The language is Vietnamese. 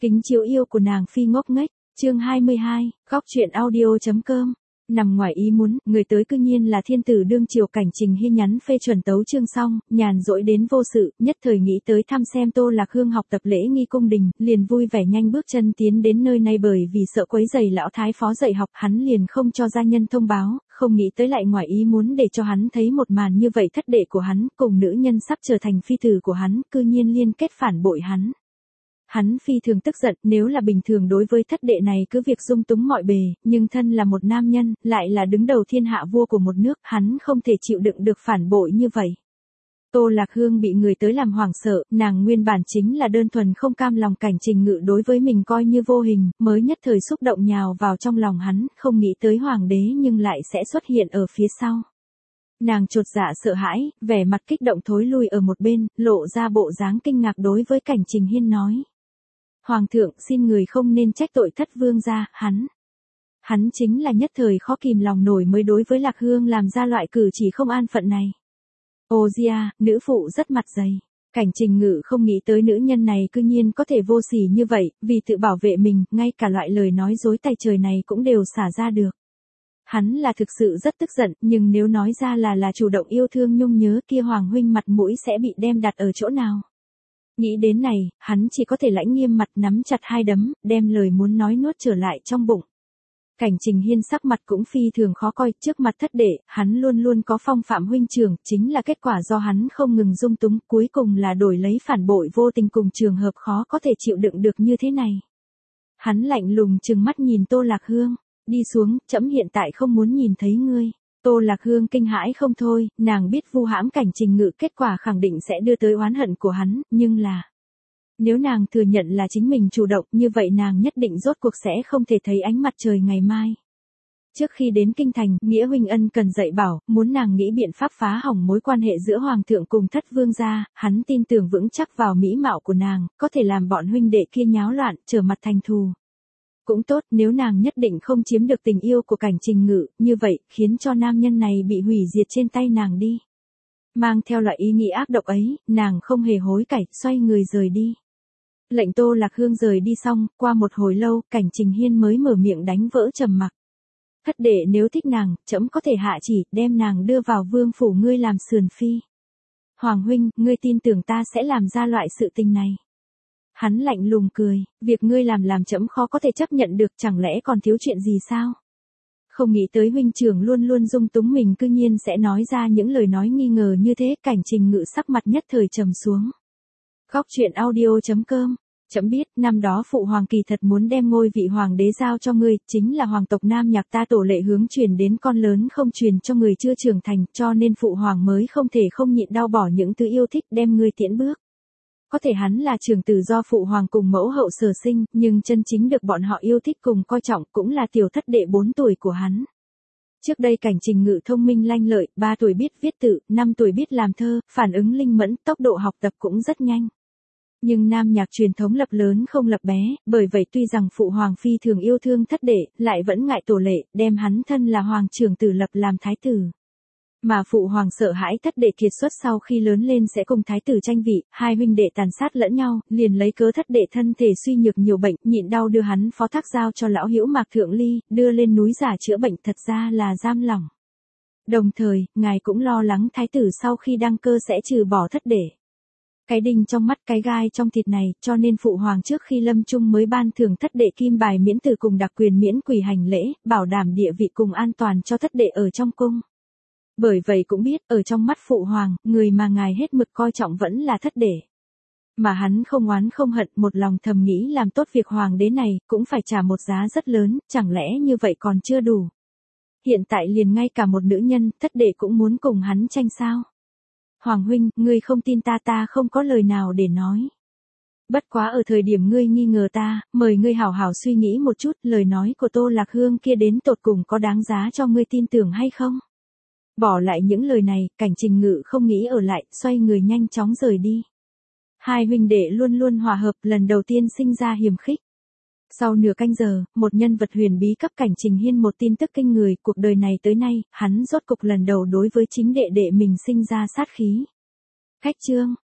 Kính chiếu yêu của nàng phi ngốc nghếch, chương 22, góc truyện audio.com. Nằm ngoài ý muốn, người tới cư nhiên là thiên tử đương triều Cảnh Trình Hiên nhắn phê chuẩn tấu chương xong, nhàn rỗi đến vô sự, nhất thời nghĩ tới thăm xem Tô Lạc Hương học tập lễ nghi cung đình, liền vui vẻ nhanh bước chân tiến đến nơi này, bởi vì sợ quấy rầy lão thái phó dạy học, hắn liền không cho gia nhân thông báo, không nghĩ tới lại ngoài ý muốn để cho hắn thấy một màn như vậy. Thất đệ của hắn cùng nữ nhân sắp trở thành phi tử của hắn, cư nhiên liên kết phản bội hắn. Hắn phi thường tức giận, nếu là bình thường đối với thất đệ này cứ việc dung túng mọi bề, nhưng thân là một nam nhân, lại là đứng đầu thiên hạ vua của một nước, hắn không thể chịu đựng được phản bội như vậy. Tô Lạc Hương bị người tới làm hoảng sợ, nàng nguyên bản chính là đơn thuần không cam lòng Cảnh Trình Ngự đối với mình coi như vô hình, mới nhất thời xúc động nhào vào trong lòng hắn, không nghĩ tới hoàng đế nhưng lại sẽ xuất hiện ở phía sau. Nàng chột dạ sợ hãi, vẻ mặt kích động thối lui ở một bên, lộ ra bộ dáng kinh ngạc đối với Cảnh Trình Hiên nói. Hoàng thượng, xin người không nên trách tội thất vương gia, hắn chính là nhất thời khó kìm lòng nổi mới đối với Lạc Hương làm ra loại cử chỉ không an phận này. Ô Gia, nữ phụ rất mặt dày. Cảnh Trình Ngự không nghĩ tới nữ nhân này cư nhiên có thể vô sỉ như vậy, vì tự bảo vệ mình, ngay cả loại lời nói dối tày trời này cũng đều xả ra được. Hắn là thực sự rất tức giận, nhưng nếu nói ra là chủ động yêu thương nhung nhớ kia hoàng huynh mặt mũi sẽ bị đem đặt ở chỗ nào. Nghĩ đến này, hắn chỉ có thể lãnh nghiêm mặt nắm chặt hai đấm, đem lời muốn nói nuốt trở lại trong bụng. Cảnh Trình Hiên sắc mặt cũng phi thường khó coi, trước mặt thất đệ, hắn luôn luôn có phong phạm huynh trưởng, chính là kết quả do hắn không ngừng dung túng, cuối cùng là đổi lấy phản bội vô tình cùng trường hợp khó có thể chịu đựng được như thế này. Hắn lạnh lùng trừng mắt nhìn Tô Lạc Hương, đi xuống, trẫm hiện tại không muốn nhìn thấy ngươi. Tô Lạc Hương kinh hãi không thôi, nàng biết vu hãm Cảnh Trình Ngự kết quả khẳng định sẽ đưa tới oán hận của hắn, nhưng là nếu nàng thừa nhận là chính mình chủ động, như vậy nàng nhất định rốt cuộc sẽ không thể thấy ánh mặt trời ngày mai. Trước khi đến kinh thành, Nghĩa huynh ân cần dạy bảo, muốn nàng nghĩ biện pháp phá hỏng mối quan hệ giữa hoàng thượng cùng thất vương gia, hắn tin tưởng vững chắc vào mỹ mạo của nàng, có thể làm bọn huynh đệ kia nháo loạn, trở mặt thành thù. Cũng tốt, nếu nàng nhất định không chiếm được tình yêu của Cảnh Trình Ngự, như vậy, khiến cho nam nhân này bị hủy diệt trên tay nàng đi. Mang theo loại ý nghĩ ác độc ấy, nàng không hề hối cải, xoay người rời đi. Lệnh Tô Lạc Hương rời đi xong, qua một hồi lâu, Cảnh Trình Hiên mới mở miệng đánh vỡ trầm mặc. Thất đệ nếu thích nàng, trẫm có thể hạ chỉ, đem nàng đưa vào vương phủ ngươi làm sườn phi. Hoàng huynh, ngươi tin tưởng ta sẽ làm ra loại sự tình này. Hắn lạnh lùng cười, việc ngươi làm trẫm khó có thể chấp nhận được, chẳng lẽ còn thiếu chuyện gì sao? Không nghĩ tới huynh trưởng luôn luôn dung túng mình cư nhiên sẽ nói ra những lời nói nghi ngờ như thế. Cảnh Trình Ngự sắc mặt nhất thời trầm xuống. Góc truyện audio.com. Trẫm biết, năm đó phụ hoàng kỳ thật muốn đem ngôi vị hoàng đế giao cho ngươi, chính là hoàng tộc Nam Nhạc ta tổ lệ hướng truyền đến con lớn không truyền cho người chưa trưởng thành, cho nên phụ hoàng mới không thể không nhịn đau bỏ những thứ yêu thích đem ngươi tiễn bước. Có thể hắn là trưởng tử do phụ hoàng cùng mẫu hậu sở sinh, nhưng chân chính được bọn họ yêu thích cùng coi trọng cũng là tiểu thất đệ 4 tuổi của hắn. Trước đây Cảnh Trình Ngự thông minh lanh lợi, 3 tuổi biết viết tự, 5 tuổi biết làm thơ, phản ứng linh mẫn, tốc độ học tập cũng rất nhanh. Nhưng Nam Nhạc truyền thống lập lớn không lập bé, bởi vậy tuy rằng phụ hoàng phi thường yêu thương thất đệ, lại vẫn ngại tổ lệ, đem hắn thân là hoàng trưởng tử lập làm thái tử. Mà phụ hoàng sợ hãi thất đệ kiệt xuất sau khi lớn lên sẽ cùng thái tử tranh vị, hai huynh đệ tàn sát lẫn nhau, liền lấy cớ thất đệ thân thể suy nhược nhiều bệnh, nhịn đau đưa hắn phó thác giao cho lão hữu Mạc Thượng Ly, đưa lên núi giả chữa bệnh, thật ra là giam lỏng. Đồng thời, ngài cũng lo lắng thái tử sau khi đăng cơ sẽ trừ bỏ thất đệ. Cái đinh trong mắt cái gai trong thịt này, cho nên phụ hoàng trước khi lâm chung mới ban thưởng thất đệ kim bài miễn tử cùng đặc quyền miễn quỳ hành lễ, bảo đảm địa vị cùng an toàn cho thất đệ ở trong cung. Bởi vậy cũng biết, ở trong mắt phụ hoàng, người mà ngài hết mực coi trọng vẫn là thất đệ. Mà hắn không oán không hận, một lòng thầm nghĩ làm tốt việc hoàng đế này, cũng phải trả một giá rất lớn, chẳng lẽ như vậy còn chưa đủ. Hiện tại liền ngay cả một nữ nhân, thất đệ cũng muốn cùng hắn tranh sao. Hoàng huynh, ngươi không tin ta không có lời nào để nói. Bất quá ở thời điểm ngươi nghi ngờ ta, mời ngươi hảo hảo suy nghĩ một chút, lời nói của Tô Lạc Hương kia đến tột cùng có đáng giá cho ngươi tin tưởng hay không? Bỏ lại những lời này, Cảnh Trình Ngự không nghĩ ở lại, xoay người nhanh chóng rời đi. Hai huynh đệ luôn luôn hòa hợp, lần đầu tiên sinh ra hiềm khích. Sau nửa canh giờ, một nhân vật huyền bí cấp Cảnh Trình Hiên một tin tức kinh người, cuộc đời này tới nay, hắn rốt cục lần đầu đối với chính đệ đệ mình sinh ra sát khí. Khách chương.